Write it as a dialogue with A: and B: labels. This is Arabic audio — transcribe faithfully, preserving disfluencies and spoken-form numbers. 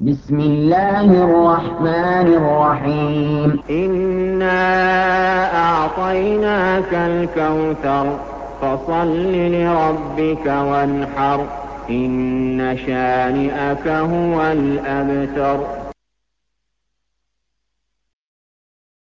A: بسم الله الرحمن الرحيم
B: إنا أعطيناك الكوثر فصل لربك وانحر إن شانئك هو الأبتر